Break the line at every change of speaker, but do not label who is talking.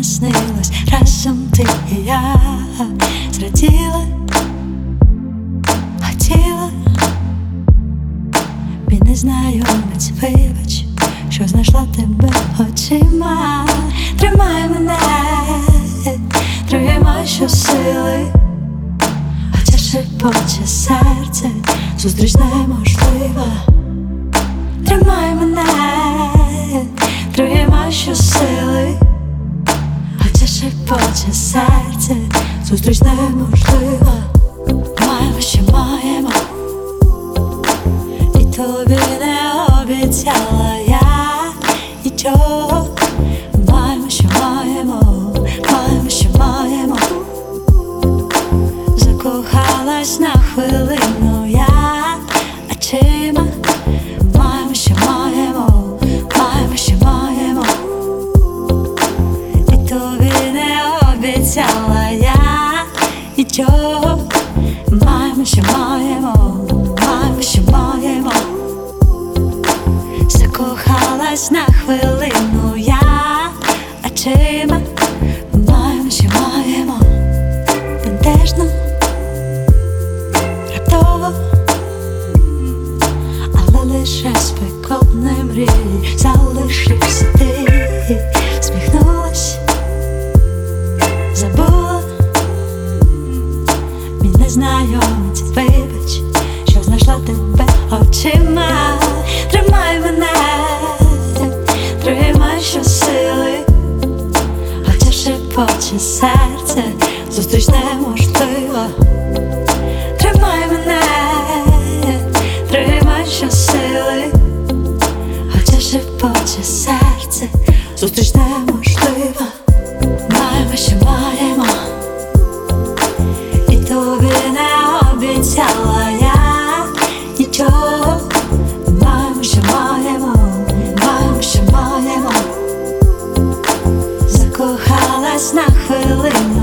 наснилось разом ти і я. Зраділа, хотіла, мій незнайомець, вибач, що знайшла тебе очима. Тримай мене, тримай щосили, хоча шепоче серце, зустріч неможлива. Тримай мене, тримай щосили, хоча шепоче серце, зустріч неможлива. Маємо, що маємо, і тобі не обіцяла я нічого. Маємо, що маємо, маємо, що маємо. Закохалась на хвилину я очима. Маємо, що маємо, маємо, що маємо, і тобі не обіцяла я нічого. Маємо, що маємо, маємо, що маємо. Закохалась на хвилину я очима. Маємо, що маємо. Бентежно, раптово, але лише спекотне мрії залишився ти. Сміхнулась, забула, мій незнайомець, вибач, що знайшла тебе очима. Тримай мене, тримай щосили, хоча шепоче серце, зустріч неможлива. Тримай мене, тримай щосили, хоча шепоче серце, зустріч неможлива. Маємо, що маємо, і тобі не обіцяла я нічого. Маємо, що маємо, маємо, що маємо. Закохалась на хвилину